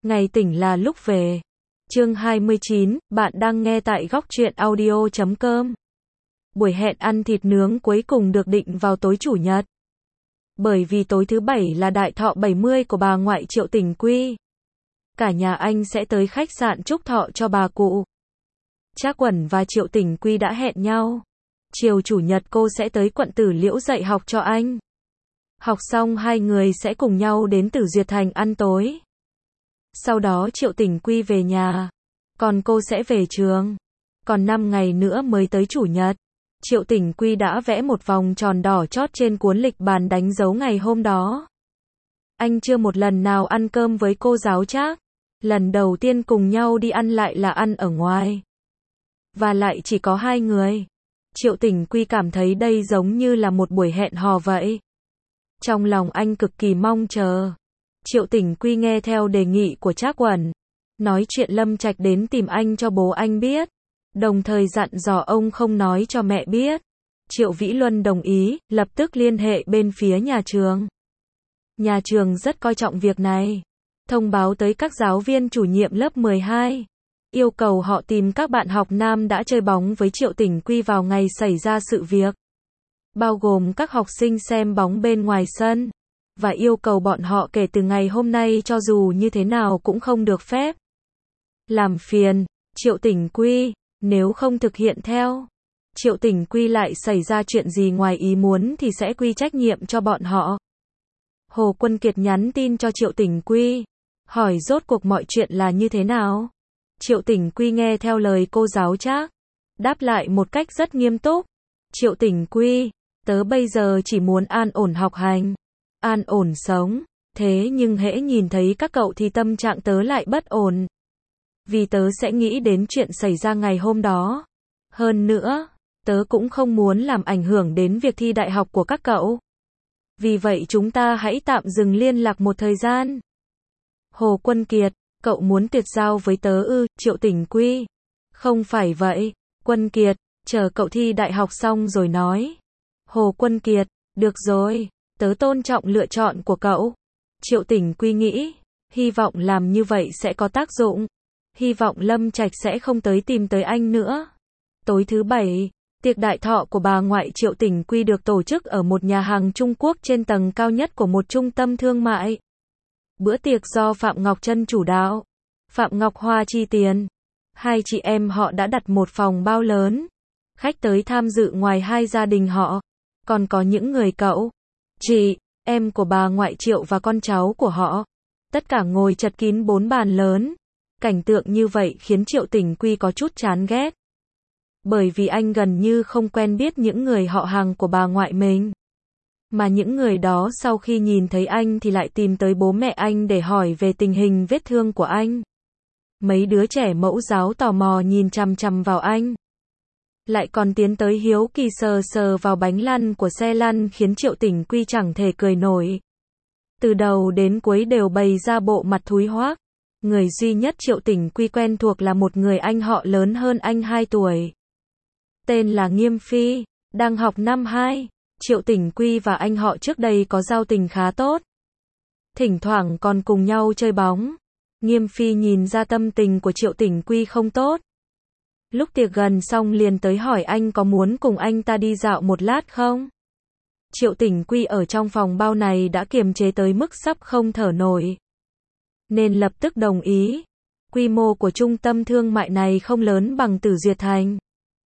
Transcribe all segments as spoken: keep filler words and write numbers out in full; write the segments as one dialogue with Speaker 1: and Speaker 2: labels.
Speaker 1: Ngày tỉnh là lúc về. Chương hai mươi chín, bạn đang nghe tại góc truyện audio chấm com. Buổi hẹn ăn thịt nướng cuối cùng được định vào tối chủ nhật. Bởi vì tối thứ bảy là đại thọ bảy mươi của bà ngoại Triệu Tình Quy. Cả nhà anh sẽ tới khách sạn chúc thọ cho bà cụ. Trác Quẩn và Triệu Tình Quy đã hẹn nhau. Chiều chủ nhật cô sẽ tới quận Tử Liễu dạy học cho anh. Học xong hai người sẽ cùng nhau đến Tử Duyệt Thành ăn tối. Sau đó Triệu Tình Quy về nhà, còn cô sẽ về trường. Còn năm ngày nữa mới tới chủ nhật. Triệu Tình Quy đã vẽ một vòng tròn đỏ chót trên cuốn lịch bàn đánh dấu ngày hôm đó. Anh chưa một lần nào ăn cơm với cô giáo Trác. Lần đầu tiên cùng nhau đi ăn lại là ăn ở ngoài. Và lại chỉ có hai người. Triệu Tình Quy cảm thấy đây giống như là một buổi hẹn hò vậy. Trong lòng anh cực kỳ mong chờ. Triệu Tình Quy nghe theo đề nghị của Trác Quẩn, nói chuyện Lâm Trạch đến tìm anh cho bố anh biết, đồng thời dặn dò ông không nói cho mẹ biết. Triệu Vĩ Luân đồng ý, lập tức liên hệ bên phía nhà trường. Nhà trường rất coi trọng việc này, thông báo tới các giáo viên chủ nhiệm lớp mười hai, yêu cầu họ tìm các bạn học nam đã chơi bóng với Triệu Tình Quy vào ngày xảy ra sự việc, bao gồm các học sinh xem bóng bên ngoài sân. Và yêu cầu bọn họ kể từ ngày hôm nay cho dù như thế nào cũng không được phép làm phiền Triệu Tình Quy, nếu không thực hiện theo Triệu Tình Quy lại xảy ra chuyện gì ngoài ý muốn thì sẽ quy trách nhiệm cho bọn họ. Hồ Quân Kiệt nhắn tin cho Triệu Tình Quy, hỏi rốt cuộc mọi chuyện là như thế nào. Triệu Tình Quy nghe theo lời cô giáo Trác, đáp lại một cách rất nghiêm túc. Triệu Tình Quy, tớ bây giờ chỉ muốn an ổn học hành, an ổn sống, thế nhưng hễ nhìn thấy các cậu thì tâm trạng tớ lại bất ổn. Vì tớ sẽ nghĩ đến chuyện xảy ra ngày hôm đó. Hơn nữa, tớ cũng không muốn làm ảnh hưởng đến việc thi đại học của các cậu. Vì vậy chúng ta hãy tạm dừng liên lạc một thời gian. Hồ Quân Kiệt, cậu muốn tuyệt giao với tớ ư? Triệu Tình Quy, không phải vậy, Quân Kiệt, chờ cậu thi đại học xong rồi nói. Hồ Quân Kiệt, được rồi. Tớ tôn trọng lựa chọn của cậu. Triệu Tình Quy nghĩ, hy vọng làm như vậy sẽ có tác dụng. Hy vọng Lâm Trạch sẽ không tới tìm tới anh nữa. Tối thứ bảy, tiệc đại thọ của bà ngoại Triệu Tình Quy được tổ chức ở một nhà hàng Trung Quốc trên tầng cao nhất của một trung tâm thương mại. Bữa tiệc do Phạm Ngọc Trân chủ đạo, Phạm Ngọc Hoa chi tiền. Hai chị em họ đã đặt một phòng bao lớn. Khách tới tham dự ngoài hai gia đình họ, còn có những người cậu, chị, em của bà ngoại Triệu và con cháu của họ. Tất cả ngồi chật kín bốn bàn lớn. Cảnh tượng như vậy khiến Triệu Tình Quy có chút chán ghét. Bởi vì anh gần như không quen biết những người họ hàng của bà ngoại mình. Mà những người đó sau khi nhìn thấy anh thì lại tìm tới bố mẹ anh để hỏi về tình hình vết thương của anh. Mấy đứa trẻ mẫu giáo tò mò nhìn chằm chằm vào anh. Lại còn tiến tới hiếu kỳ sờ sờ vào bánh lăn của xe lăn khiến Triệu Tình Quy chẳng thể cười nổi. Từ đầu đến cuối đều bày ra bộ mặt thúi hoác. Người duy nhất Triệu Tình Quy quen thuộc là một người anh họ lớn hơn anh hai tuổi. Tên là Nghiêm Phi, đang học năm hai. Triệu Tình Quy và anh họ trước đây có giao tình khá tốt. Thỉnh thoảng còn cùng nhau chơi bóng. Nghiêm Phi nhìn ra tâm tình của Triệu Tình Quy không tốt. Lúc tiệc gần xong liền tới hỏi anh có muốn cùng anh ta đi dạo một lát không? Triệu Tình Quy ở trong phòng bao này đã kiềm chế tới mức sắp không thở nổi, nên lập tức đồng ý. Quy mô của trung tâm thương mại này không lớn bằng Tử Duyệt Thành.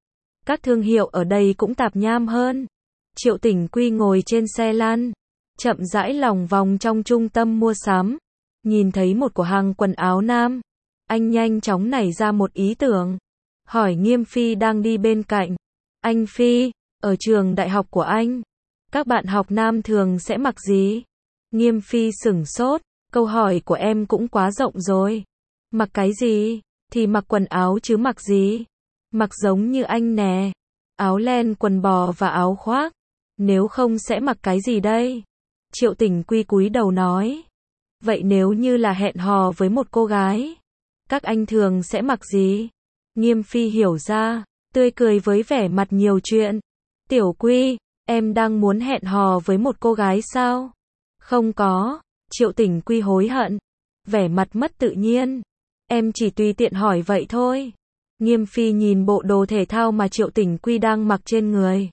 Speaker 1: Các thương hiệu ở đây cũng tạp nham hơn. Triệu Tình Quy ngồi trên xe lăn, chậm rãi lòng vòng trong trung tâm mua sắm. Nhìn thấy một cửa hàng quần áo nam, anh nhanh chóng nảy ra một ý tưởng. Hỏi Nghiêm Phi đang đi bên cạnh. Anh Phi, ở trường đại học của anh, các bạn học nam thường sẽ mặc gì? Nghiêm Phi sửng sốt, câu hỏi của em cũng quá rộng rồi. Mặc cái gì? Thì mặc quần áo chứ mặc gì? Mặc giống như anh nè. Áo len, quần bò và áo khoác. Nếu không sẽ mặc cái gì đây? Triệu Tình Quy cúi đầu nói. Vậy nếu như là hẹn hò với một cô gái, các anh thường sẽ mặc gì? Nghiêm Phi hiểu ra, tươi cười với vẻ mặt nhiều chuyện. Tiểu Quy, em đang muốn hẹn hò với một cô gái sao? Không có. Triệu Tình Quy hối hận. vẻ mặt mất tự nhiên. Em chỉ tùy tiện hỏi vậy thôi. Nghiêm Phi nhìn bộ đồ thể thao mà Triệu Tỉnh Quy đang mặc trên người.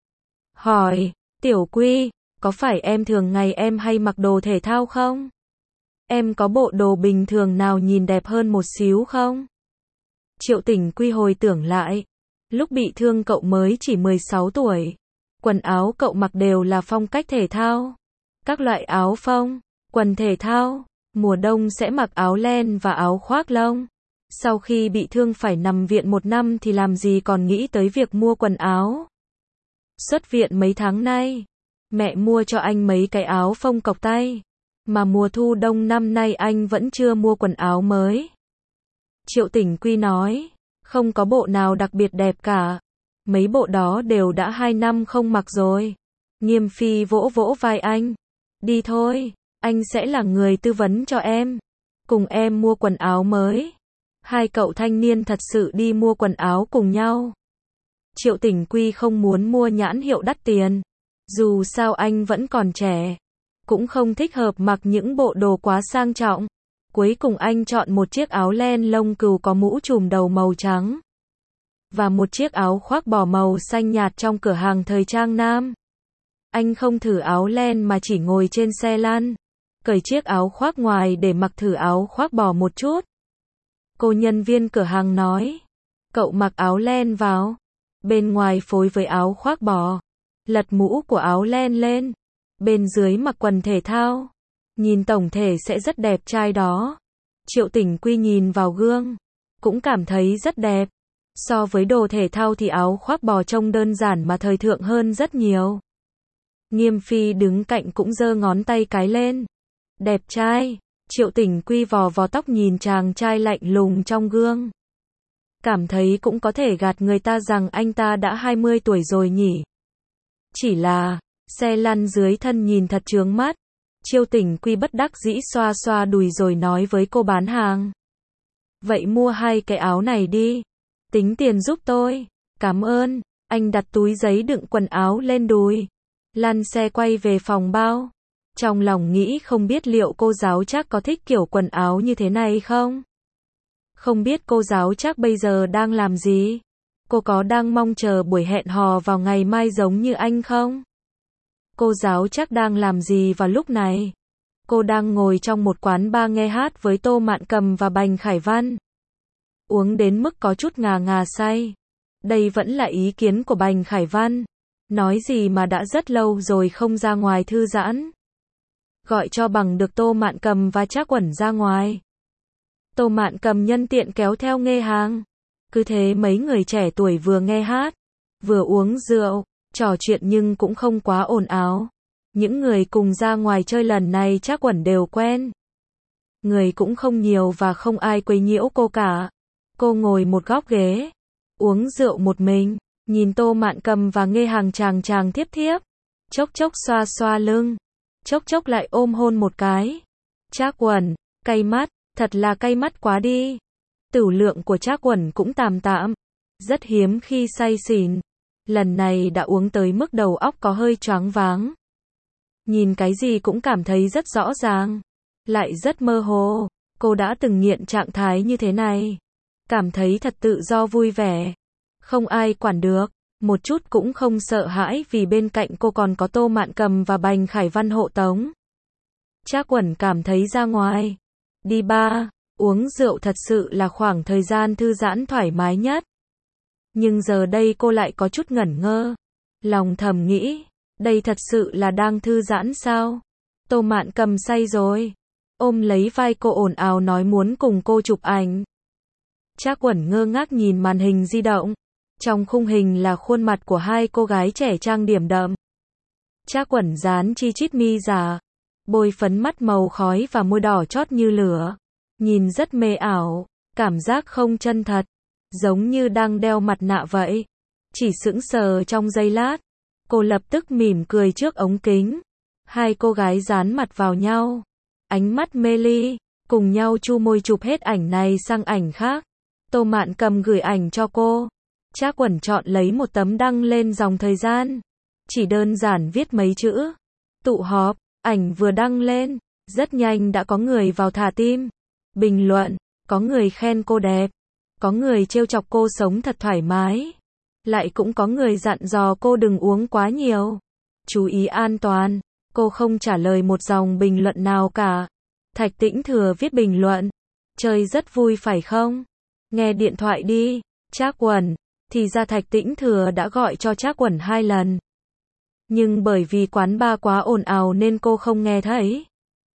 Speaker 1: Hỏi, Tiểu Quy, có phải em thường ngày em hay mặc đồ thể thao không? Em có bộ đồ bình thường nào nhìn đẹp hơn một xíu không? Triệu Tỉnh Quy hồi tưởng lại. Lúc bị thương cậu mới chỉ mười sáu tuổi. Quần áo cậu mặc đều là phong cách thể thao. Các loại áo phông, quần thể thao. Mùa đông sẽ mặc áo len và áo khoác lông. Sau khi bị thương phải nằm viện một năm thì làm gì còn nghĩ tới việc mua quần áo. Xuất viện mấy tháng nay, mẹ mua cho anh mấy cái áo phông cộc tay. Mà mùa thu đông năm nay anh vẫn chưa mua quần áo mới. Triệu Tỉnh Quy nói, không có bộ nào đặc biệt đẹp cả. Mấy bộ đó đều đã hai năm không mặc rồi. Nghiêm Phi vỗ vỗ vai anh. Đi thôi, anh sẽ là người tư vấn cho em. Cùng em mua quần áo mới. Hai cậu thanh niên thật sự đi mua quần áo cùng nhau. Triệu Tỉnh Quy không muốn mua nhãn hiệu đắt tiền. Dù sao anh vẫn còn trẻ. Cũng không thích hợp mặc những bộ đồ quá sang trọng. Cuối cùng anh chọn một chiếc áo len lông cừu có mũ trùm đầu màu trắng. Và một chiếc áo khoác bò màu xanh nhạt trong cửa hàng thời trang nam. Anh không thử áo len mà chỉ ngồi trên xe lăn. Cởi chiếc áo khoác ngoài để mặc thử áo khoác bò một chút. Cô nhân viên cửa hàng nói. Cậu mặc áo len vào. Bên ngoài phối với áo khoác bò. Lật mũ của áo len lên. Bên dưới mặc quần thể thao. Nhìn tổng thể sẽ rất đẹp trai đó. Triệu Tỉnh Quy nhìn vào gương. Cũng cảm thấy rất đẹp. So với đồ thể thao thì áo khoác bò trông đơn giản mà thời thượng hơn rất nhiều. Nghiêm Phi đứng cạnh cũng giơ ngón tay cái lên. Đẹp trai. Triệu Tỉnh Quy vò vò tóc nhìn chàng trai lạnh lùng trong gương. Cảm thấy cũng có thể gạt người ta rằng anh ta đã hai mươi tuổi rồi nhỉ. Chỉ là, xe lăn dưới thân nhìn thật chướng mắt. Triệu Tỉnh Quy bất đắc dĩ xoa xoa đùi rồi nói với cô bán hàng. Vậy mua hai cái áo này đi. Tính tiền giúp tôi. Cảm ơn. Anh đặt túi giấy đựng quần áo lên đùi. Lăn xe quay về phòng bao. Trong lòng nghĩ không biết liệu cô giáo Trác có thích kiểu quần áo như thế này không? Không biết cô giáo Trác bây giờ đang làm gì? Cô có đang mong chờ buổi hẹn hò vào ngày mai giống như anh không? Cô giáo Trác đang làm gì vào lúc này? Cô đang ngồi trong một quán bar nghe hát với Tô Mạn Cầm và Bành Khải Văn. Uống đến mức có chút ngà ngà say. Đây vẫn là ý kiến của Bành Khải Văn. Nói gì mà đã rất lâu rồi không ra ngoài thư giãn. Gọi cho bằng được Tô Mạn Cầm và Trác Quẩn ra ngoài. Tô Mạn Cầm nhân tiện kéo theo nghe hàng. Cứ thế mấy người trẻ tuổi vừa nghe hát, vừa uống rượu, trò chuyện nhưng cũng không quá ồn ào. Những người cùng ra ngoài chơi lần này Trác Quẩn đều quen. Người cũng không nhiều và không ai quấy nhiễu cô cả. Cô ngồi một góc ghế, uống rượu một mình, nhìn Tô Mạn Cầm và nghe hàng chàng chàng thiếp thiếp. Chốc chốc xoa xoa lưng, chốc chốc lại ôm hôn một cái. Trác Quẩn, cay mắt, thật là cay mắt quá đi. Tửu lượng của Trác Quẩn cũng tạm tạm, rất hiếm khi say xỉn. Lần này đã uống tới mức đầu óc có hơi choáng váng. Nhìn cái gì cũng cảm thấy rất rõ ràng, lại rất mơ hồ. Cô đã từng nghiện trạng thái như thế này. Cảm thấy thật tự do vui vẻ. Không ai quản được. Một chút cũng không sợ hãi vì bên cạnh cô còn có Tô Mạn Cầm và Bành Khải Văn hộ tống. Trác Quẩn cảm thấy ra ngoài, đi bar, uống rượu thật sự là khoảng thời gian thư giãn thoải mái nhất. Nhưng giờ đây cô lại có chút ngẩn ngơ. Lòng thầm nghĩ, đây thật sự là đang thư giãn sao? Tô Mạn Cầm say rồi. Ôm lấy vai cô ồn ào nói muốn cùng cô chụp ảnh. Trác Quẩn ngơ ngác nhìn màn hình di động. Trong khung hình là khuôn mặt của hai cô gái trẻ trang điểm đậm. Trác Quẩn dán chi chít mi giả, bôi phấn mắt màu khói và môi đỏ chót như lửa. Nhìn rất mê ảo, cảm giác không chân thật, giống như đang đeo mặt nạ vậy. Chỉ sững sờ trong giây lát, cô lập tức mỉm cười trước ống kính. Hai cô gái dán mặt vào nhau, ánh mắt mê ly, cùng nhau chu môi chụp hết ảnh này sang ảnh khác. Tô Mạn Cầm gửi ảnh cho cô. Trác Quẩn chọn lấy một tấm đăng lên dòng thời gian. Chỉ đơn giản viết mấy chữ. Tụ họp, ảnh vừa đăng lên. Rất nhanh đã có người vào thả tim, bình luận, có người khen cô đẹp, có người trêu chọc cô sống thật thoải mái, lại cũng có người dặn dò cô đừng uống quá nhiều, chú ý an toàn. Cô không trả lời một dòng bình luận nào cả. Thạch Tĩnh Thừa viết bình luận, chơi rất vui phải không? Nghe điện thoại đi, Trác Quẩn. Thì ra Thạch Tĩnh Thừa đã gọi cho Trác Quẩn hai lần. Nhưng bởi vì quán bar quá ồn ào nên cô không nghe thấy.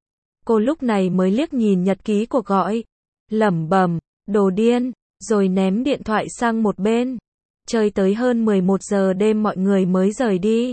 Speaker 1: Cô lúc này mới liếc nhìn nhật ký cuộc gọi, lẩm bẩm, đồ điên, rồi ném điện thoại sang một bên. Chơi tới hơn mười một giờ đêm mọi người mới rời đi.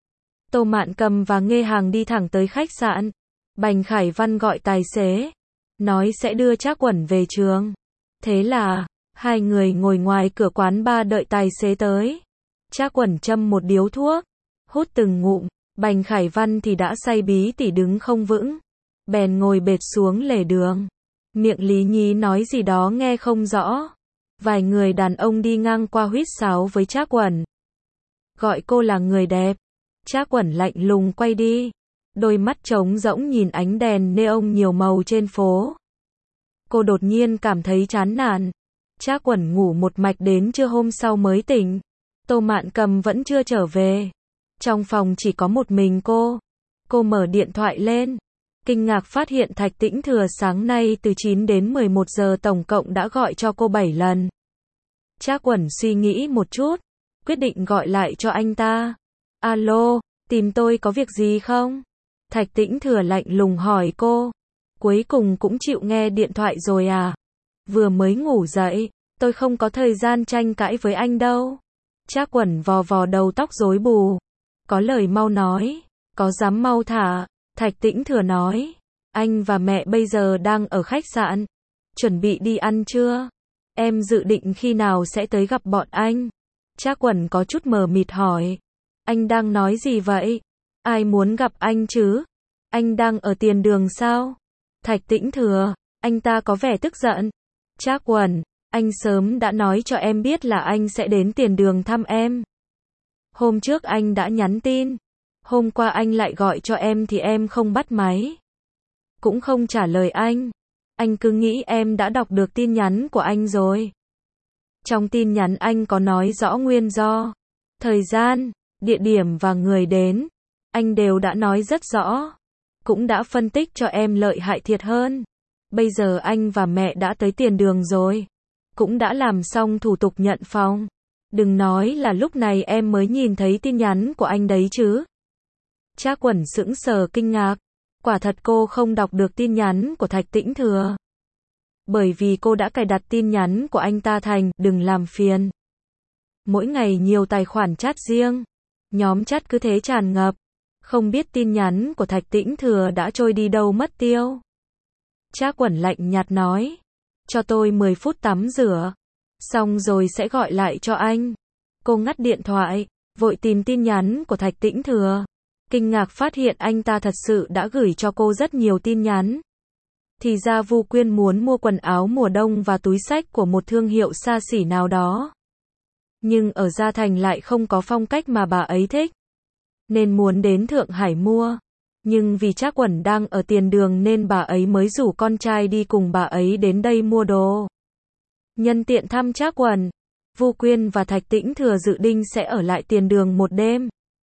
Speaker 1: Tô Mạn Cầm và Nghê Hàng đi thẳng tới khách sạn. Bành Khải Văn gọi tài xế, nói sẽ đưa Trác Quẩn về trường. Thế là, hai người ngồi ngoài cửa quán bar đợi tài xế tới. Trác Quẩn châm một điếu thuốc, hút từng ngụm. Bành Khải Văn thì đã say bí tỉ đứng không vững, bèn ngồi bệt xuống lề đường. Miệng Lý Nhí nói gì đó nghe không rõ. Vài người đàn ông đi ngang qua huýt sáo với Trác Quẩn, gọi cô là người đẹp. Trác Quẩn lạnh lùng quay đi, đôi mắt trống rỗng nhìn ánh đèn neon nhiều màu trên phố. Cô đột nhiên cảm thấy chán nản. Trác Quẩn ngủ một mạch đến trưa hôm sau mới tỉnh. Tô Mạn Cầm vẫn chưa trở về. Trong phòng chỉ có một mình cô. Cô mở điện thoại lên, kinh ngạc phát hiện Thạch Tĩnh Thừa sáng nay từ chín đến mười một giờ tổng cộng đã gọi cho cô bảy lần. Trác Quẩn suy nghĩ một chút, quyết định gọi lại cho anh ta. Alo, tìm tôi có việc gì không? Thạch Tĩnh Thừa lạnh lùng hỏi cô. Cuối cùng cũng chịu nghe điện thoại rồi à? Vừa mới ngủ dậy, tôi không có thời gian tranh cãi với anh đâu. Trác Quẩn vò vò đầu tóc rối bù. Có lời mau nói, có dám mau thả. Thạch Tĩnh Thừa nói, anh và mẹ bây giờ đang ở khách sạn, chuẩn bị đi ăn trưa. Em dự định khi nào sẽ tới gặp bọn anh? Trác Quẩn có chút mờ mịt hỏi. Anh đang nói gì vậy? Ai muốn gặp anh chứ? Anh đang ở tiền đường sao? Thạch Tĩnh Thừa, anh ta có vẻ tức giận. Trác Quẩn, anh sớm đã nói cho em biết là anh sẽ đến tiền đường thăm em. Hôm trước anh đã nhắn tin. Hôm qua anh lại gọi cho em thì em không bắt máy. Cũng không trả lời anh. Anh cứ nghĩ em đã đọc được tin nhắn của anh rồi. Trong tin nhắn anh có nói rõ nguyên do, thời gian, địa điểm và người đến. Anh đều đã nói rất rõ. Cũng đã phân tích cho em lợi hại thiệt hơn. Bây giờ anh và mẹ đã tới tiền đường rồi. Cũng đã làm xong thủ tục nhận phòng. Đừng nói là lúc này em mới nhìn thấy tin nhắn của anh đấy chứ. Trác Quẩn sững sờ kinh ngạc. Quả thật cô không đọc được tin nhắn của Thạch Tĩnh Thừa. Bởi vì cô đã cài đặt tin nhắn của anh ta thành đừng làm phiền. Mỗi ngày nhiều tài khoản chat riêng. Nhóm chat cứ thế tràn ngập. Không biết tin nhắn của Thạch Tĩnh Thừa đã trôi đi đâu mất tiêu. Trác Quẩn lạnh nhạt nói. Cho tôi mười phút tắm rửa. Xong rồi sẽ gọi lại cho anh. Cô ngắt điện thoại, vội tìm tin nhắn của Thạch Tĩnh Thừa. Kinh ngạc phát hiện anh ta thật sự đã gửi cho cô rất nhiều tin nhắn. Thì ra Vu Quyên muốn mua quần áo mùa đông và túi xách của một thương hiệu xa xỉ nào đó. Nhưng ở Gia Thành lại không có phong cách mà bà ấy thích. Nên muốn đến Thượng Hải mua. Nhưng vì Trác Quẩn đang ở tiền đường nên bà ấy mới rủ con trai đi cùng bà ấy đến đây mua đồ. Nhân tiện thăm Trác Quẩn, Vu Quyên và Thạch Tĩnh Thừa dự định sẽ ở lại tiền đường một đêm.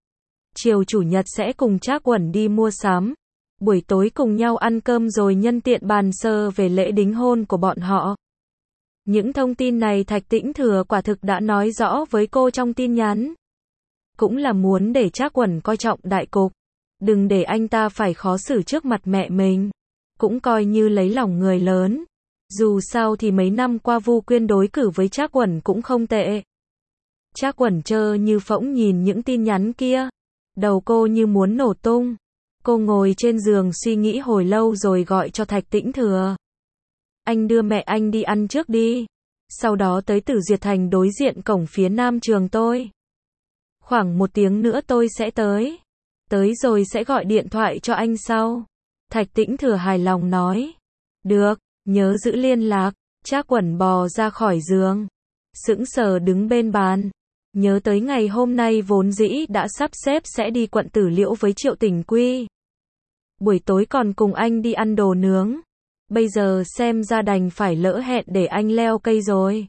Speaker 1: Chiều chủ nhật sẽ cùng Trác Quẩn đi mua sắm. Buổi tối cùng nhau ăn cơm rồi nhân tiện bàn sơ về lễ đính hôn của bọn họ. Những thông tin này Thạch Tĩnh Thừa quả thực đã nói rõ với cô trong tin nhắn. Cũng là muốn để Trác Quẩn coi trọng đại cục. Đừng để anh ta phải khó xử trước mặt mẹ mình. Cũng coi như lấy lòng người lớn. Dù sao thì mấy năm qua Vu Quyên đối cử với Trác Quẩn cũng không tệ. Trác Quẩn trơ như phỗng nhìn những tin nhắn kia. Đầu cô như muốn nổ tung. Cô ngồi trên giường suy nghĩ hồi lâu rồi gọi cho Thạch Tĩnh Thừa. Anh đưa mẹ anh đi ăn trước đi. Sau đó tới Tử Duyệt Thành đối diện cổng phía nam trường tôi. Khoảng một tiếng nữa tôi sẽ tới. Tới rồi sẽ gọi điện thoại cho anh sau. Thạch Tĩnh Thừa hài lòng nói. Được, nhớ giữ liên lạc. Trác Quẩn bò ra khỏi giường. Sững sờ đứng bên bàn. Nhớ tới ngày hôm nay vốn dĩ đã sắp xếp sẽ đi quận Tử Liễu với Triệu Tình Quy. Buổi tối còn cùng anh đi ăn đồ nướng. Bây giờ xem ra đành phải lỡ hẹn để anh leo cây rồi.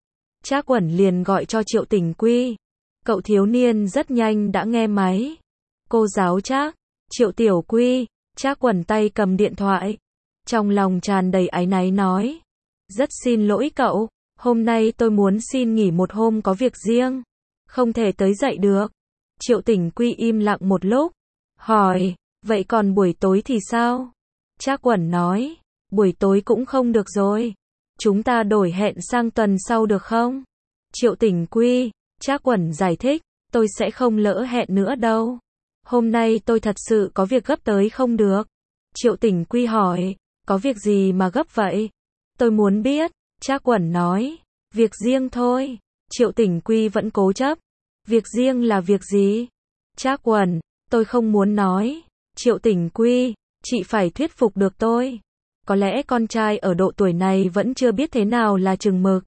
Speaker 1: Trác Uẩn liền gọi cho Triệu Tỉnh Quy. Cậu thiếu niên rất nhanh đã nghe máy. Cô giáo Trác, Triệu Tiểu Quy. Trác Uẩn tay cầm điện thoại. Trong lòng tràn đầy áy náy nói. Rất xin lỗi cậu, hôm nay tôi muốn xin nghỉ một hôm có việc riêng. Không thể tới dậy được. Triệu Tỉnh Quy im lặng một lúc. Hỏi, vậy còn buổi tối thì sao? Trác Uẩn nói, buổi tối cũng không được rồi. Chúng ta đổi hẹn sang tuần sau được không? Triệu Tỉnh Quy, Trác Uẩn giải thích, tôi sẽ không lỡ hẹn nữa đâu. Hôm nay tôi thật sự có việc gấp tới không được. Triệu Tỉnh Quy hỏi, có việc gì mà gấp vậy? Tôi muốn biết. Trác Uẩn nói, việc riêng thôi. Triệu Tỉnh Quy vẫn cố chấp. Việc riêng là việc gì? Trác Uẩn, tôi không muốn nói. Triệu Tỉnh Quy, chị phải thuyết phục được tôi. Có lẽ con trai ở độ tuổi này vẫn chưa biết thế nào là chừng mực.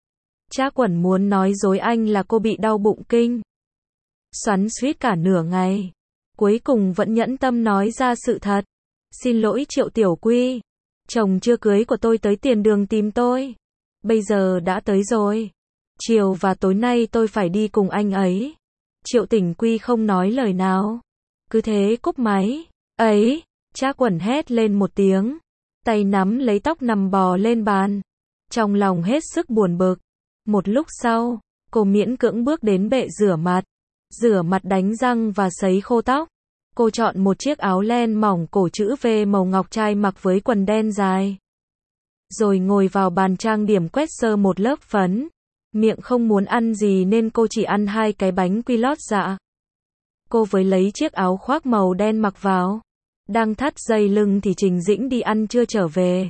Speaker 1: Trác Uẩn muốn nói dối anh là cô bị đau bụng kinh. Xoắn xuýt cả nửa ngày. Cuối cùng vẫn nhẫn tâm nói ra sự thật. Xin lỗi Triệu Tiểu Quy. Chồng chưa cưới của tôi tới tiền đường tìm tôi. Bây giờ đã tới rồi. Chiều và tối nay tôi phải đi cùng anh ấy. Triệu Tỉnh Quy không nói lời nào. Cứ thế cúp máy. Ấy, Trác Uẩn hét lên một tiếng. Tay nắm lấy tóc nằm bò lên bàn. Trong lòng hết sức buồn bực. Một lúc sau, cô miễn cưỡng bước đến bệ rửa mặt. Rửa mặt đánh răng và sấy khô tóc. Cô chọn một chiếc áo len mỏng cổ chữ V màu ngọc trai mặc với quần đen dài. Rồi ngồi vào bàn trang điểm quét sơ một lớp phấn. Miệng không muốn ăn gì nên cô chỉ ăn hai cái bánh quy lót dạ. Cô với lấy chiếc áo khoác màu đen mặc vào. Đang thắt dây lưng thì Trình Dĩnh đi ăn trưa trở về.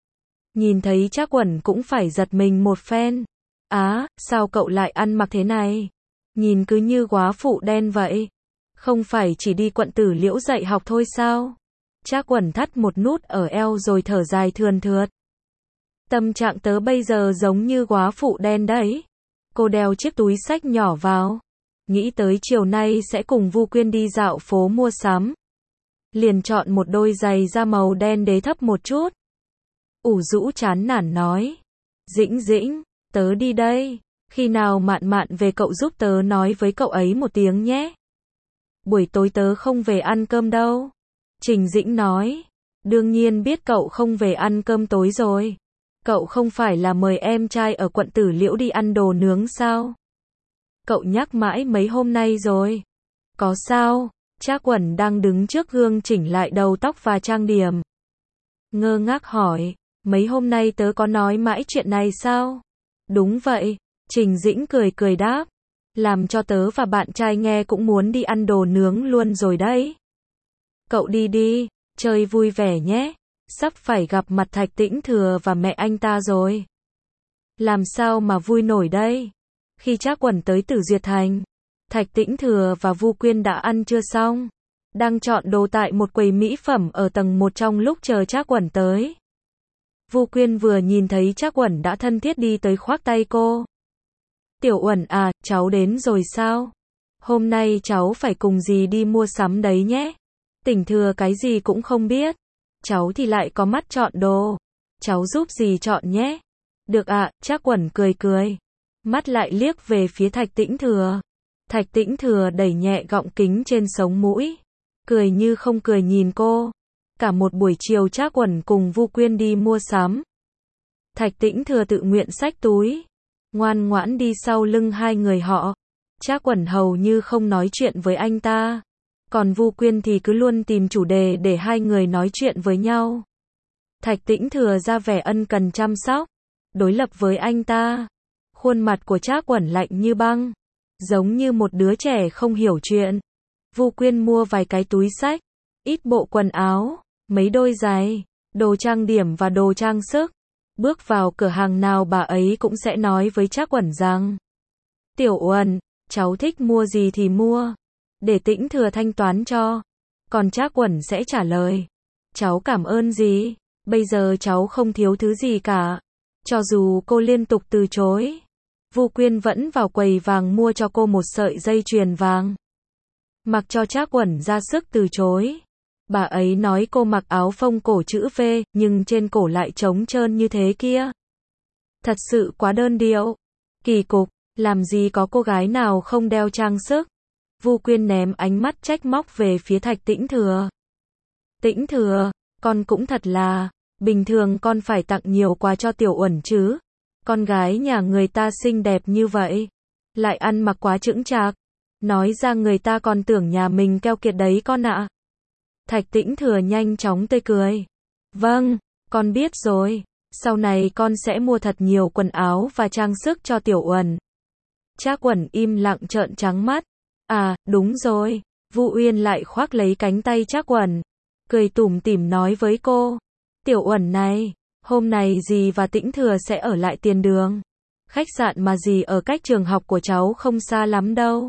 Speaker 1: Nhìn thấy Trác Uẩn cũng phải giật mình một phen. Á, sao cậu lại ăn mặc thế này? Nhìn cứ như góa phụ đen vậy. Không phải chỉ đi Quận Tử Liễu dạy học thôi sao? Trác Uẩn thắt một nút ở eo rồi thở dài thườn thượt. Tâm trạng tớ bây giờ giống như góa phụ đen đấy. Cô đeo chiếc túi xách nhỏ vào. Nghĩ tới chiều nay sẽ cùng Vu Quyên đi dạo phố mua sắm. Liền chọn một đôi giày da màu đen đế thấp một chút. Ủ rũ chán nản nói. Dĩnh Dĩnh, tớ đi đây. Khi nào Mạn Mạn về cậu giúp tớ nói với cậu ấy một tiếng nhé. Buổi tối tớ không về ăn cơm đâu. Trình Dĩnh nói. Đương nhiên biết cậu không về ăn cơm tối rồi. Cậu không phải là mời em trai ở Quận Tử Liễu đi ăn đồ nướng sao? Cậu nhắc mãi mấy hôm nay rồi. Có sao? Trác Uẩn đang đứng trước gương chỉnh lại đầu tóc và trang điểm. Ngơ ngác hỏi, mấy hôm nay tớ có nói mãi chuyện này sao? Đúng vậy, Trình Dĩnh cười cười đáp. Làm cho tớ và bạn trai nghe cũng muốn đi ăn đồ nướng luôn rồi đấy. Cậu đi đi, chơi vui vẻ nhé. Sắp phải gặp mặt Thạch Tĩnh Thừa và mẹ anh ta rồi. Làm sao mà vui nổi đây? Khi Trác Uẩn tới Tử Duyệt Thành, Thạch Tĩnh Thừa và Vu Quyên đã ăn trưa xong. Đang chọn đồ tại một quầy mỹ phẩm ở tầng một trong lúc chờ Trác Uẩn tới. Vu Quyên vừa nhìn thấy Trác Uẩn đã thân thiết đi tới khoác tay cô. Tiểu Uẩn à, cháu đến rồi sao? Hôm nay cháu phải cùng dì đi mua sắm đấy nhé. Tỉnh Thừa cái gì cũng không biết. Cháu thì lại có mắt chọn đồ. Cháu giúp dì chọn nhé. Được ạ, à, Trác Uẩn cười cười. Mắt lại liếc về phía Thạch Tĩnh Thừa. Thạch Tĩnh Thừa đẩy nhẹ gọng kính trên sống mũi. Cười như không cười nhìn cô. Cả một buổi chiều Trác Uẩn cùng Vu Quyên đi mua sắm. Thạch Tĩnh Thừa tự nguyện xách túi. Ngoan ngoãn đi sau lưng hai người họ. Trác Uẩn hầu như không nói chuyện với anh ta. Còn Vu Quyên thì cứ luôn tìm chủ đề để hai người nói chuyện với nhau. Thạch Tĩnh Thừa ra vẻ ân cần chăm sóc. Đối lập với anh ta. Khuôn mặt của Trác Uẩn lạnh như băng. Giống như một đứa trẻ không hiểu chuyện. Vu Quyên mua vài cái túi xách. Ít bộ quần áo. Mấy đôi giày. Đồ trang điểm và đồ trang sức. Bước vào cửa hàng nào bà ấy cũng sẽ nói với Trác Uẩn rằng. Tiểu Uẩn, cháu thích mua gì thì mua. Để Tĩnh Thừa thanh toán cho. Còn Trác Uẩn sẽ trả lời. Cháu cảm ơn dì. Bây giờ cháu không thiếu thứ gì cả. Cho dù cô liên tục từ chối. Vu Quyên vẫn vào quầy vàng mua cho cô một sợi dây chuyền vàng. Mặc cho Trác Uẩn ra sức từ chối. Bà ấy nói cô mặc áo phông cổ chữ V, nhưng trên cổ lại trống trơn như thế kia. Thật sự quá đơn điệu. Kỳ cục, làm gì có cô gái nào không đeo trang sức. Vu Quyên ném ánh mắt trách móc về phía Thạch Tĩnh Thừa. Tĩnh Thừa, con cũng thật là, bình thường con phải tặng nhiều quà cho Tiểu Uẩn chứ. Con gái nhà người ta xinh đẹp như vậy, lại ăn mặc quá chững chạc. Nói ra người ta còn tưởng nhà mình keo kiệt đấy con ạ. Thạch Tĩnh Thừa nhanh chóng tươi cười. Vâng, con biết rồi. Sau này con sẽ mua thật nhiều quần áo và trang sức cho Tiểu Uẩn. Trác Uẩn im lặng trợn trắng mắt. À, đúng rồi. Vu Uyên lại khoác lấy cánh tay Trác Uẩn, cười tủm tỉm nói với cô. Tiểu Uẩn này, hôm nay dì và Tĩnh Thừa sẽ ở lại tiền đường. Khách sạn mà dì ở cách trường học của cháu không xa lắm đâu.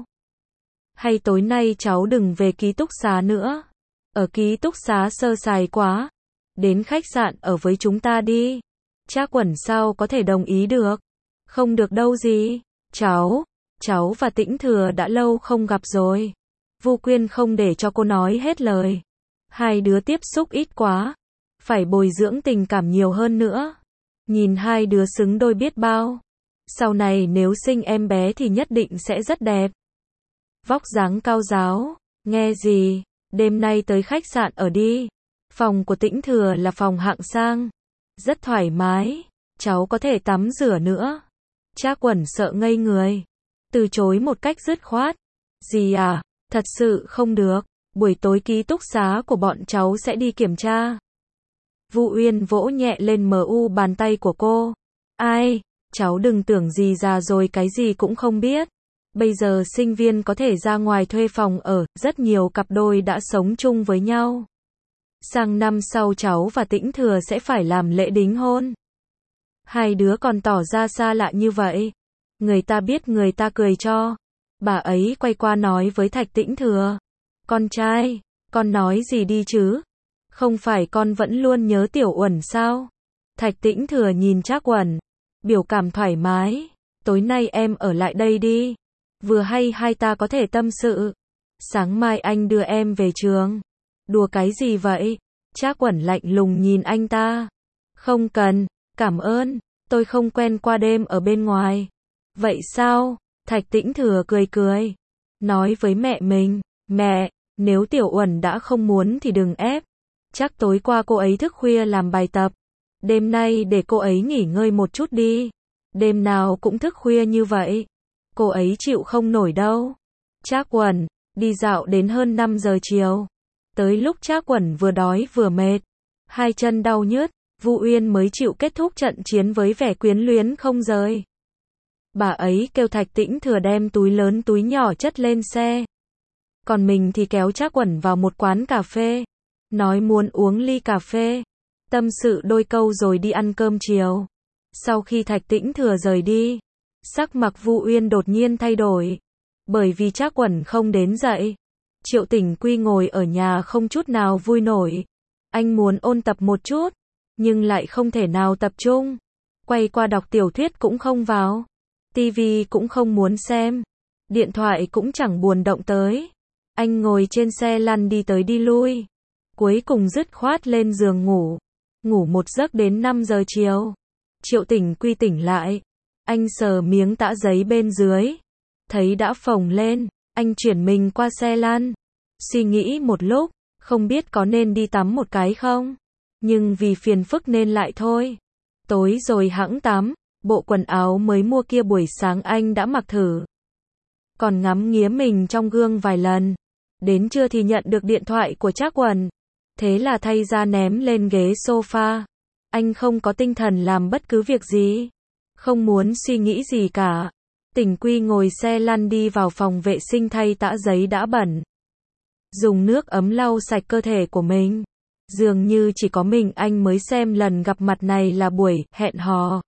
Speaker 1: Hay tối nay cháu đừng về ký túc xá nữa. Ở ký túc xá sơ sài quá. Đến khách sạn ở với chúng ta đi. Trác Uẩn sao có thể đồng ý được. Không được đâu dì. Cháu, cháu và Tĩnh Thừa đã lâu không gặp rồi. Vu Quyên không để cho cô nói hết lời. Hai đứa tiếp xúc ít quá. Phải bồi dưỡng tình cảm nhiều hơn nữa. Nhìn hai đứa xứng đôi biết bao. Sau này nếu sinh em bé thì nhất định sẽ rất đẹp. Vóc dáng cao ráo. Nghe gì, đêm nay tới khách sạn ở đi. Phòng của Tĩnh Thừa là phòng hạng sang. Rất thoải mái. Cháu có thể tắm rửa nữa. Trác Uẩn sợ ngây người. Từ chối một cách dứt khoát. Dì à, thật sự không được. Buổi tối ký túc xá của bọn cháu sẽ đi kiểm tra. Vu Uyên vỗ nhẹ lên mờ u bàn tay của cô. Ai, cháu đừng tưởng gì già rồi cái gì cũng không biết. Bây giờ sinh viên có thể ra ngoài thuê phòng ở, rất nhiều cặp đôi đã sống chung với nhau. Sang năm sau cháu và Tĩnh Thừa sẽ phải làm lễ đính hôn. Hai đứa còn tỏ ra xa lạ như vậy. Người ta biết người ta cười cho. Bà ấy quay qua nói với Thạch Tĩnh Thừa. Con trai, con nói gì đi chứ? Không phải con vẫn luôn nhớ Tiểu Uẩn sao? Thạch Tĩnh Thừa nhìn Trác Uẩn, biểu cảm thoải mái. Tối nay em ở lại đây đi. Vừa hay hai ta có thể tâm sự. Sáng mai anh đưa em về trường. Đùa cái gì vậy? Trác Uẩn lạnh lùng nhìn anh ta. Không cần, cảm ơn. Tôi không quen qua đêm ở bên ngoài. Vậy sao? Thạch Tĩnh Thừa cười cười. Nói với mẹ mình. Mẹ, nếu Tiểu Uẩn đã không muốn thì đừng ép. Chắc tối qua cô ấy thức khuya làm bài tập. Đêm nay để cô ấy nghỉ ngơi một chút đi. Đêm nào cũng thức khuya như vậy. Cô ấy chịu không nổi đâu. Trác Uẩn, đi dạo đến hơn năm giờ chiều. Tới lúc Trác Uẩn vừa đói vừa mệt. Hai chân đau nhức, Vu Uyên mới chịu kết thúc trận chiến với vẻ quyến luyến không rời. Bà ấy kêu Thạch Tĩnh Thừa đem túi lớn túi nhỏ chất lên xe. Còn mình thì kéo Trác Uẩn vào một quán cà phê. Nói muốn uống ly cà phê. Tâm sự đôi câu rồi đi ăn cơm chiều. Sau khi Thạch Tĩnh Thừa rời đi, sắc mặt Vu Uyên đột nhiên thay đổi. Bởi vì Trác Uẩn không đến dậy. Triệu Tỉnh Quy ngồi ở nhà không chút nào vui nổi. Anh muốn ôn tập một chút, nhưng lại không thể nào tập trung. Quay qua đọc tiểu thuyết cũng không vào. Tivi cũng không muốn xem. Điện thoại cũng chẳng buồn động tới. Anh ngồi trên xe lăn đi tới đi lui. Cuối cùng dứt khoát lên giường ngủ. Ngủ một giấc đến năm giờ chiều. Triệu Tỉnh Quy tỉnh lại. Anh sờ miếng tã giấy bên dưới. Thấy đã phồng lên. Anh chuyển mình qua xe lăn. Suy nghĩ một lúc. Không biết có nên đi tắm một cái không? Nhưng vì phiền phức nên lại thôi. Tối rồi hẵng tắm. Bộ quần áo mới mua kia buổi sáng anh đã mặc thử. Còn ngắm nghía mình trong gương vài lần. Đến trưa thì nhận được điện thoại của Trác Uẩn. Thế là thay ra ném lên ghế sofa. Anh không có tinh thần làm bất cứ việc gì. Không muốn suy nghĩ gì cả. Tỉnh Quy ngồi xe lăn đi vào phòng vệ sinh thay tã giấy đã bẩn. Dùng nước ấm lau sạch cơ thể của mình. Dường như chỉ có mình anh mới xem lần gặp mặt này là buổi hẹn hò.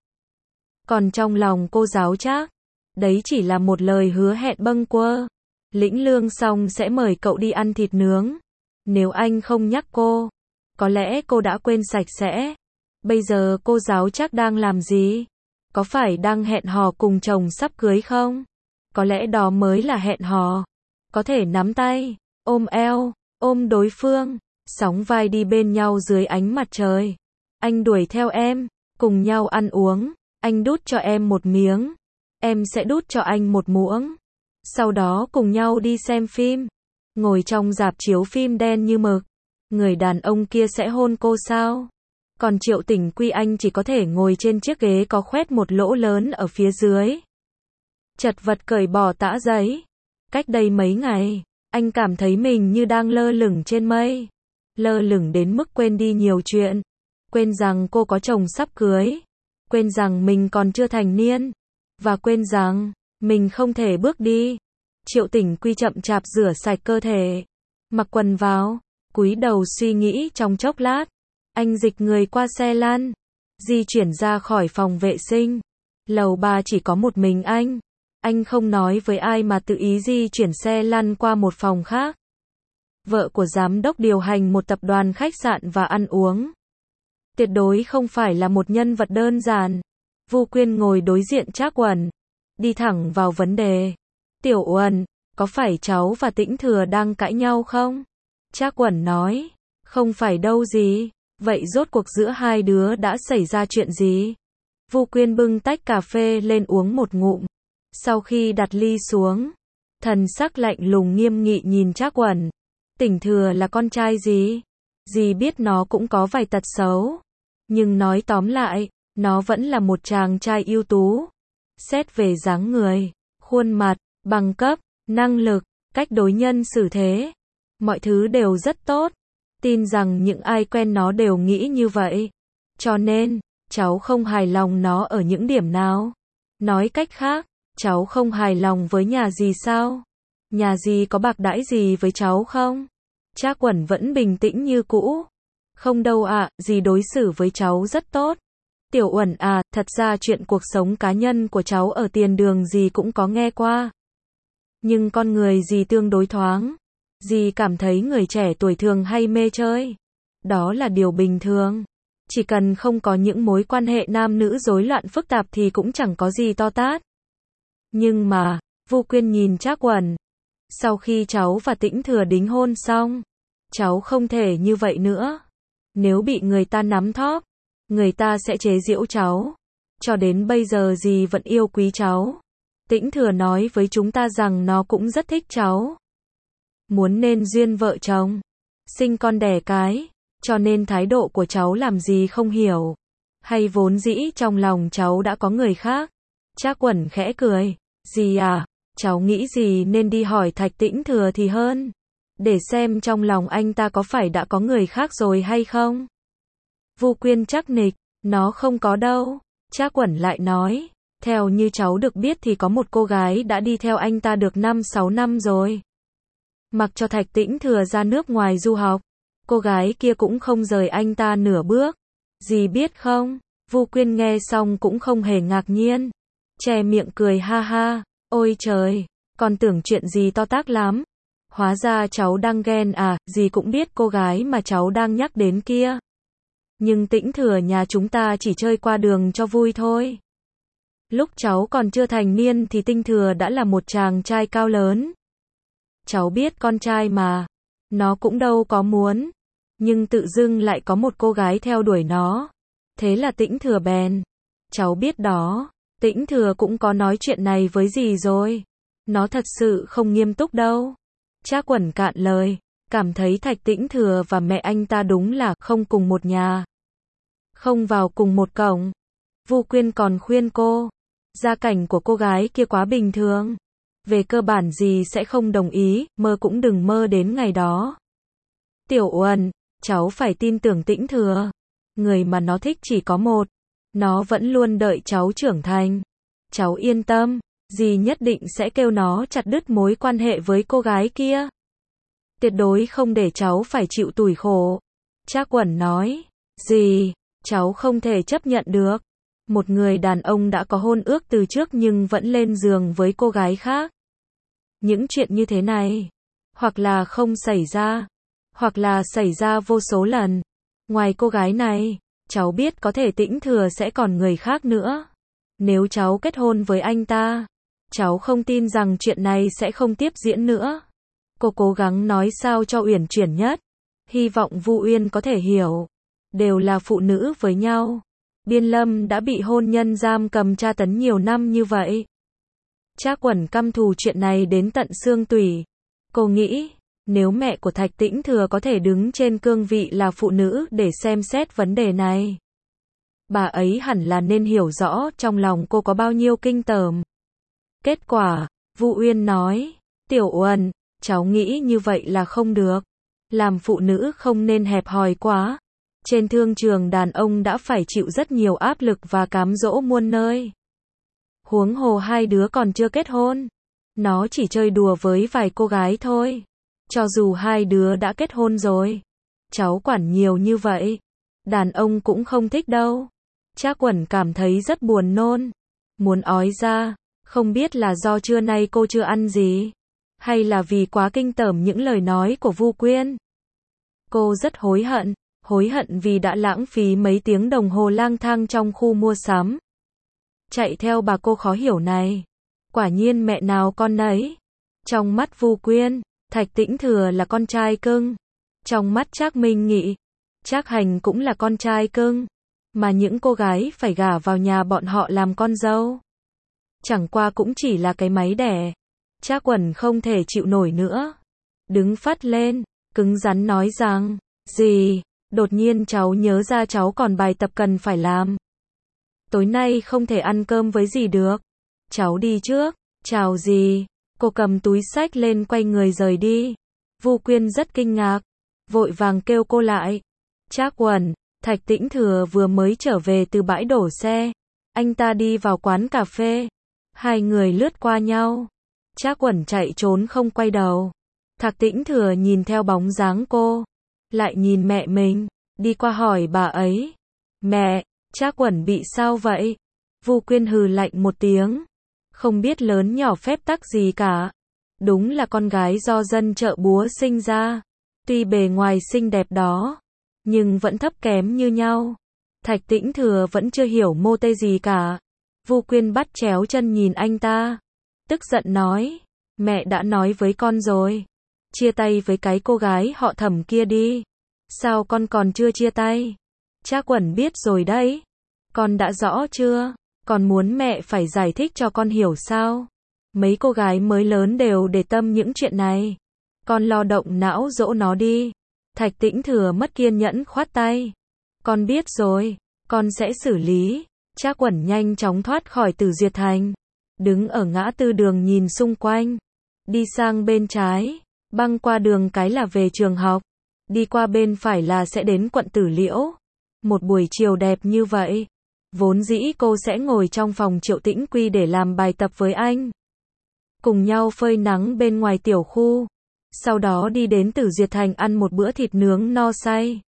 Speaker 1: Còn trong lòng cô giáo Trác, đấy chỉ là một lời hứa hẹn bâng quơ. Lĩnh lương xong sẽ mời cậu đi ăn thịt nướng. Nếu anh không nhắc cô, có lẽ cô đã quên sạch sẽ. Bây giờ cô giáo Trác đang làm gì? Có phải đang hẹn hò cùng chồng sắp cưới không? Có lẽ đó mới là hẹn hò. Có thể nắm tay, ôm eo, ôm đối phương, sóng vai đi bên nhau dưới ánh mặt trời. Anh đuổi theo em, cùng nhau ăn uống, anh đút cho em một miếng, em sẽ đút cho anh một muỗng. Sau đó cùng nhau đi xem phim, ngồi trong rạp chiếu phim đen như mực. Người đàn ông kia sẽ hôn cô sao? Còn Triệu Tỉnh Quy anh chỉ có thể ngồi trên chiếc ghế có khoét một lỗ lớn ở phía dưới. Chật vật cởi bỏ tã giấy. Cách đây mấy ngày, anh cảm thấy mình như đang lơ lửng trên mây. Lơ lửng đến mức quên đi nhiều chuyện. Quên rằng cô có chồng sắp cưới. Quên rằng mình còn chưa thành niên. Và quên rằng, mình không thể bước đi. Triệu Tỉnh Quy chậm chạp rửa sạch cơ thể. Mặc quần vào, cúi đầu suy nghĩ trong chốc lát. Anh dịch người qua xe lăn. Di chuyển ra khỏi phòng vệ sinh. Lầu ba chỉ có một mình anh. Anh không nói với ai mà tự ý di chuyển xe lăn qua một phòng khác. Vợ của giám đốc điều hành một tập đoàn khách sạn và ăn uống. Tuyệt đối không phải là một nhân vật đơn giản. Vu Quyên ngồi đối diện Trác Uẩn, đi thẳng vào vấn đề. Tiểu Uẩn, có phải cháu và Tĩnh Thừa đang cãi nhau không? Trác Uẩn nói, không phải đâu gì. Vậy rốt cuộc giữa hai đứa đã xảy ra chuyện gì? Vu Quyên bưng tách cà phê lên uống một ngụm. Sau khi đặt ly xuống, thần sắc lạnh lùng nghiêm nghị nhìn Trác Uẩn. Tĩnh Thừa là con trai gì? Dì biết nó cũng có vài tật xấu. Nhưng nói tóm lại, nó vẫn là một chàng trai ưu tú. Xét về dáng người, khuôn mặt, bằng cấp, năng lực, cách đối nhân xử thế. Mọi thứ đều rất tốt. Tin rằng những ai quen nó đều nghĩ như vậy. Cho nên, cháu không hài lòng nó ở những điểm nào. Nói cách khác, cháu không hài lòng với nhà dì sao? Nhà dì có bạc đãi gì với cháu không? Trác Uẩn vẫn bình tĩnh như cũ. Không đâu ạ, à, dì đối xử với cháu rất tốt. Tiểu Uẩn à, thật ra chuyện cuộc sống cá nhân của cháu ở tiền đường dì cũng có nghe qua. Nhưng con người dì tương đối thoáng. Dì cảm thấy người trẻ tuổi thường hay mê chơi. Đó là điều bình thường. Chỉ cần không có những mối quan hệ nam nữ rối loạn phức tạp thì cũng chẳng có gì to tát. Nhưng mà, Vu Quyên nhìn Trác Uẩn. Sau khi cháu và Tĩnh Thừa đính hôn xong, cháu không thể như vậy nữa. Nếu bị người ta nắm thóp, người ta sẽ chế giễu cháu. Cho đến bây giờ dì vẫn yêu quý cháu. Tĩnh Thừa nói với chúng ta rằng nó cũng rất thích cháu. Muốn nên duyên vợ chồng, sinh con đẻ cái, cho nên thái độ của cháu làm gì không hiểu. Hay vốn dĩ trong lòng cháu đã có người khác. Trác Uẩn khẽ cười, dì à, cháu nghĩ gì nên đi hỏi Thạch Tĩnh Thừa thì hơn. Để xem trong lòng anh ta có phải đã có người khác rồi hay không. Vu Quyên chắc nịch, nó không có đâu. Trác Uẩn lại nói, theo như cháu được biết thì có một cô gái đã đi theo anh ta được năm sáu năm rồi. Mặc cho Thạch Tĩnh Thừa ra nước ngoài du học, cô gái kia cũng không rời anh ta nửa bước. Dì biết không? Vu Quyên nghe xong cũng không hề ngạc nhiên. Che miệng cười ha ha, ôi trời, con tưởng chuyện gì to tát lắm. Hóa ra cháu đang ghen à, dì cũng biết cô gái mà cháu đang nhắc đến kia. Nhưng Tĩnh Thừa nhà chúng ta chỉ chơi qua đường cho vui thôi. Lúc cháu còn chưa thành niên thì Tĩnh Thừa đã là một chàng trai cao lớn. Cháu biết con trai mà, nó cũng đâu có muốn. Nhưng tự dưng lại có một cô gái theo đuổi nó. Thế là Tĩnh Thừa bèn. Cháu biết đó, Tĩnh Thừa cũng có nói chuyện này với dì rồi. Nó thật sự không nghiêm túc đâu. Trác Uẩn cạn lời, cảm thấy Thạch Tĩnh Thừa và mẹ anh ta đúng là không cùng một nhà. Không vào cùng một cổng. Vu Quyên còn khuyên cô, gia cảnh của cô gái kia quá bình thường. Về cơ bản dì sẽ không đồng ý, mơ cũng đừng mơ đến ngày đó. Tiểu Uẩn, cháu phải tin tưởng Tĩnh Thừa. Người mà nó thích chỉ có một. Nó vẫn luôn đợi cháu trưởng thành. Cháu yên tâm, dì nhất định sẽ kêu nó chặt đứt mối quan hệ với cô gái kia. Tuyệt đối không để cháu phải chịu tủi khổ. Trác Uẩn nói, dì, cháu không thể chấp nhận được. Một người đàn ông đã có hôn ước từ trước nhưng vẫn lên giường với cô gái khác. Những chuyện như thế này, hoặc là không xảy ra, hoặc là xảy ra vô số lần. Ngoài cô gái này, cháu biết có thể Tĩnh Thừa sẽ còn người khác nữa. Nếu cháu kết hôn với anh ta, cháu không tin rằng chuyện này sẽ không tiếp diễn nữa. Cô cố gắng nói sao cho uyển chuyển nhất. Hy vọng Vu Uyên có thể hiểu. Đều là phụ nữ với nhau. Biên Lâm đã bị hôn nhân giam cầm tra tấn nhiều năm như vậy. Trác Quẩn căm thù chuyện này đến tận xương tủy. Cô nghĩ, nếu mẹ của Thạch Tĩnh Thừa có thể đứng trên cương vị là phụ nữ để xem xét vấn đề này, bà ấy hẳn là nên hiểu rõ trong lòng cô có bao nhiêu kinh tởm. Kết quả, Vu Uyên nói, Tiểu Uẩn, cháu nghĩ như vậy là không được. Làm phụ nữ không nên hẹp hòi quá. Trên thương trường đàn ông đã phải chịu rất nhiều áp lực và cám dỗ muôn nơi. Huống hồ hai đứa còn chưa kết hôn. Nó chỉ chơi đùa với vài cô gái thôi. Cho dù hai đứa đã kết hôn rồi, cháu quản nhiều như vậy, đàn ông cũng không thích đâu. Trác Quẩn cảm thấy rất buồn nôn, muốn ói ra, không biết là do trưa nay cô chưa ăn gì, hay là vì quá kinh tởm những lời nói của Vu Quyên. Cô rất hối hận, hối hận vì đã lãng phí mấy tiếng đồng hồ lang thang trong khu mua sắm. Chạy theo bà cô khó hiểu này. Quả nhiên mẹ nào con nấy. Trong mắt Vu Quyên, Thạch Tĩnh Thừa là con trai cưng. Trong mắt Trác Minh Nghị, Trác Hành cũng là con trai cưng. Mà những cô gái phải gả vào nhà bọn họ làm con dâu, chẳng qua cũng chỉ là cái máy đẻ. Trác Quẩn không thể chịu nổi nữa. Đứng phắt lên, cứng rắn nói rằng, gì, đột nhiên cháu nhớ ra cháu còn bài tập cần phải làm. Tối nay không thể ăn cơm với dì được. Cháu đi trước. Chào dì. Cô cầm túi xách lên quay người rời đi. Vu Quyên rất kinh ngạc, vội vàng kêu cô lại. Trác Quẩn, Thạch Tĩnh Thừa vừa mới trở về từ bãi đổ xe. Anh ta đi vào quán cà phê. Hai người lướt qua nhau. Trác Quẩn chạy trốn không quay đầu. Thạch Tĩnh Thừa nhìn theo bóng dáng cô, lại nhìn mẹ mình, đi qua hỏi bà ấy. Mẹ, Trác Quẩn bị sao vậy? Vu Quyên hừ lạnh một tiếng. Không biết lớn nhỏ phép tắc gì cả. Đúng là con gái do dân chợ búa sinh ra. Tuy bề ngoài xinh đẹp đó, nhưng vẫn thấp kém như nhau. Thạch Tĩnh Thừa vẫn chưa hiểu mô tê gì cả. Vu Quyên bắt chéo chân nhìn anh ta, tức giận nói, mẹ đã nói với con rồi, chia tay với cái cô gái họ Thẩm kia đi. Sao con còn chưa chia tay? Trác Quẩn biết rồi đấy. Con đã rõ chưa? Con muốn mẹ phải giải thích cho con hiểu sao? Mấy cô gái mới lớn đều để tâm những chuyện này. Con lo động não dỗ nó đi. Thạch Tĩnh Thừa mất kiên nhẫn khoát tay. Con biết rồi, con sẽ xử lý. Trác Quẩn nhanh chóng thoát khỏi Tử Duyệt Thành, đứng ở ngã tư đường nhìn xung quanh. Đi sang bên trái, băng qua đường cái là về trường học. Đi qua bên phải là sẽ đến quận Tử Liễu. Một buổi chiều đẹp như vậy, vốn dĩ cô sẽ ngồi trong phòng Triệu Tĩnh Quy để làm bài tập với anh, cùng nhau phơi nắng bên ngoài tiểu khu. Sau đó đi đến Tử Duyệt Thành ăn một bữa thịt nướng no say.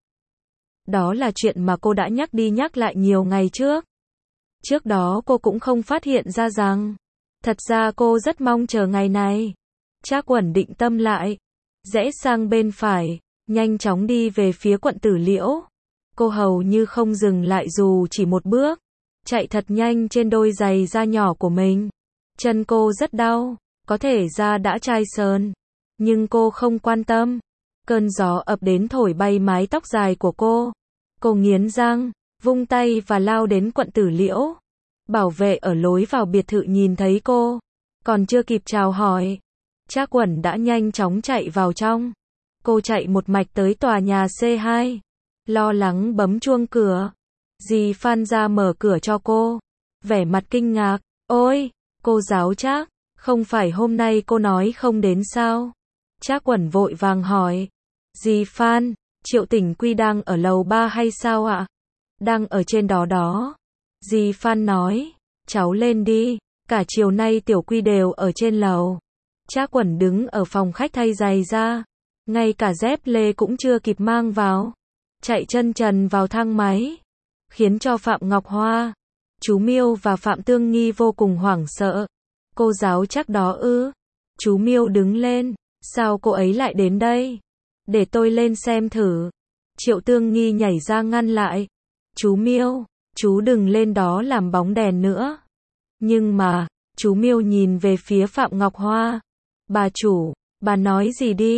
Speaker 1: Đó là chuyện mà cô đã nhắc đi nhắc lại nhiều ngày trước. Trước đó cô cũng không phát hiện ra rằng, thật ra cô rất mong chờ ngày này. Trác Quẩn định tâm lại, rẽ sang bên phải, nhanh chóng đi về phía quận Tử Liễu. Cô hầu như không dừng lại dù chỉ một bước, chạy thật nhanh trên đôi giày da nhỏ của mình. Chân cô rất đau, có thể da đã chai sờn, nhưng cô không quan tâm. Cơn gió ập đến thổi bay mái tóc dài của cô. Cô nghiến răng, vung tay và lao đến quận Tử Liễu. Bảo vệ ở lối vào biệt thự nhìn thấy cô, còn chưa kịp chào hỏi, Trác Quẩn đã nhanh chóng chạy vào trong. Cô chạy một mạch tới tòa nhà C hai, lo lắng bấm chuông cửa. Dì Phan ra mở cửa cho cô, vẻ mặt kinh ngạc. Ôi, cô giáo Trác, không phải hôm nay cô nói không đến sao? Trác Quẩn vội vàng hỏi. Dì Phan, Triệu Tĩnh Quy đang ở lầu ba hay sao ạ? Đang ở trên đó đó. Dì Phan nói, cháu lên đi, cả chiều nay Tiểu Quy đều ở trên lầu. Trác Quẩn đứng ở phòng khách thay giày ra, ngay cả dép lê cũng chưa kịp mang vào, chạy chân trần vào thang máy, khiến cho Phạm Ngọc Hoa, chú Miêu và Phạm Tương Nghi vô cùng hoảng sợ. Cô giáo Trác đó ư? Chú Miêu đứng lên, sao cô ấy lại đến đây? Để tôi lên xem thử. Triệu Tương Nghi nhảy ra ngăn lại. Chú Miêu, chú đừng lên đó làm bóng đèn nữa. Nhưng mà, chú Miêu nhìn về phía Phạm Ngọc Hoa. Bà chủ, bà nói gì đi?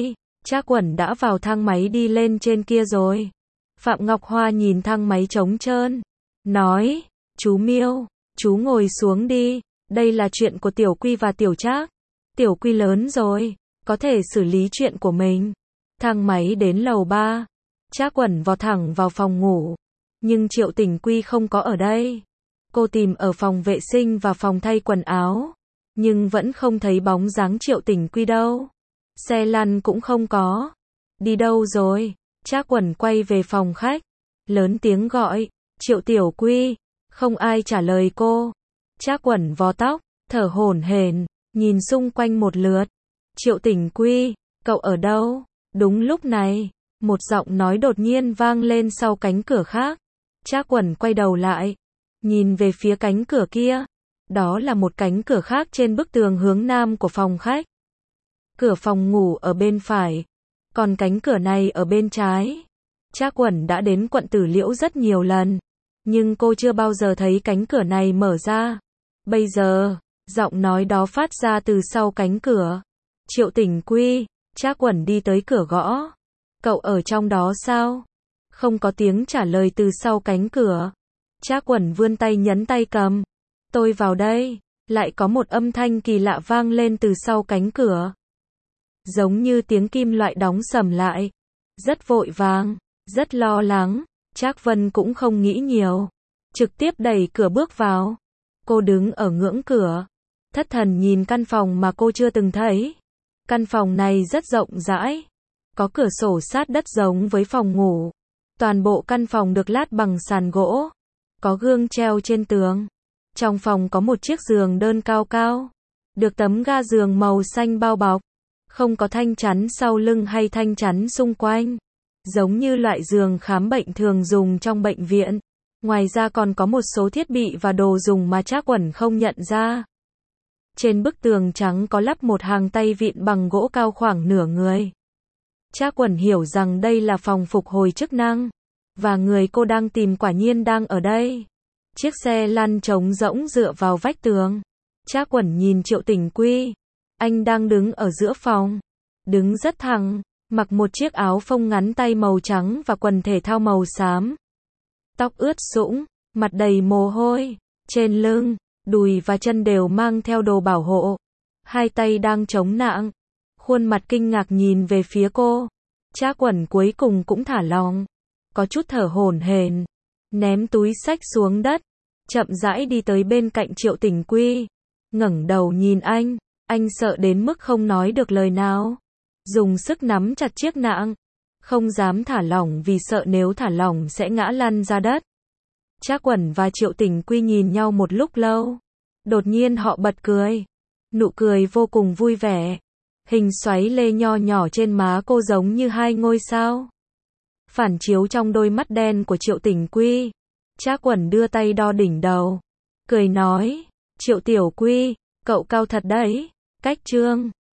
Speaker 1: Trác Quẩn đã vào thang máy đi lên trên kia rồi. Phạm Ngọc Hoa nhìn thang máy trống trơn, nói, chú Miêu, chú ngồi xuống đi, đây là chuyện của Tiểu Quy và Tiểu Trác. Tiểu Quy lớn rồi, có thể xử lý chuyện của mình. Thang máy đến lầu ba, Trác Quẩn vọt thẳng vào phòng ngủ, nhưng Triệu Tình Quy không có ở đây. Cô tìm ở phòng vệ sinh và phòng thay quần áo, nhưng vẫn không thấy bóng dáng Triệu Tình Quy đâu. Xe lăn cũng không có. Đi đâu rồi? Trác Quẩn quay về phòng khách, lớn tiếng gọi, Triệu Tiểu Quy, không ai trả lời cô. Trác Quẩn vò tóc, thở hổn hển, nhìn xung quanh một lượt. Triệu Tình Quy, cậu ở đâu? Đúng lúc này, một giọng nói đột nhiên vang lên sau cánh cửa khác. Trác Quẩn quay đầu lại, nhìn về phía cánh cửa kia. Đó là một cánh cửa khác trên bức tường hướng nam của phòng khách. Cửa phòng ngủ ở bên phải, còn cánh cửa này ở bên trái. Trác Quẩn đã đến quận Tử Liễu rất nhiều lần, nhưng cô chưa bao giờ thấy cánh cửa này mở ra. Bây giờ, giọng nói đó phát ra từ sau cánh cửa. Triệu Tình Quy, Trác Quẩn đi tới cửa gõ. Cậu ở trong đó sao? Không có tiếng trả lời từ sau cánh cửa. Trác Quẩn vươn tay nhấn tay cầm. Tôi vào đây. Lại có một âm thanh kỳ lạ vang lên từ sau cánh cửa. Giống như tiếng kim loại đóng sầm lại. Rất vội vàng, rất lo lắng. Trác Vân cũng không nghĩ nhiều, trực tiếp đẩy cửa bước vào. Cô đứng ở ngưỡng cửa, thất thần nhìn căn phòng mà cô chưa từng thấy. Căn phòng này rất rộng rãi, có cửa sổ sát đất giống với phòng ngủ. Toàn bộ căn phòng được lát bằng sàn gỗ, có gương treo trên tường. Trong phòng có một chiếc giường đơn cao cao, được tấm ga giường màu xanh bao bọc, không có thanh chắn sau lưng hay thanh chắn xung quanh, giống như loại giường khám bệnh thường dùng trong bệnh viện. Ngoài ra còn có một số thiết bị và đồ dùng mà Trác Quẩn không nhận ra. Trên bức tường trắng có lắp một hàng tay vịn bằng gỗ cao khoảng nửa người. Trác Quẩn hiểu rằng đây là phòng phục hồi chức năng, và người cô đang tìm quả nhiên đang ở đây. Chiếc xe lăn trống rỗng dựa vào vách tường. Trác Quẩn nhìn Triệu Tình Quy. Anh đang đứng ở giữa phòng, đứng rất thẳng, mặc một chiếc áo phông ngắn tay màu trắng và quần thể thao màu xám. Tóc ướt sũng, mặt đầy mồ hôi, trên lưng, đùi và chân đều mang theo đồ bảo hộ. Hai tay đang chống nạng, khuôn mặt kinh ngạc nhìn về phía cô. Trác Quẩn cuối cùng cũng thả lỏng, có chút thở hổn hển, ném túi xách xuống đất, chậm rãi đi tới bên cạnh Triệu Tình Quy, ngẩng đầu nhìn anh, anh sợ đến mức không nói được lời nào, dùng sức nắm chặt chiếc nạng, không dám thả lỏng vì sợ nếu thả lỏng sẽ ngã lăn ra đất. Trác Quẩn và Triệu Tình Quy nhìn nhau một lúc lâu, đột nhiên họ bật cười, nụ cười vô cùng vui vẻ, hình xoáy lê nho nhỏ trên má cô giống như hai ngôi sao, phản chiếu trong đôi mắt đen của Triệu Tình Quy. Trác Quẩn đưa tay đo đỉnh đầu, cười nói, Triệu Tiểu Quy, cậu cao thật đấy. Cách chương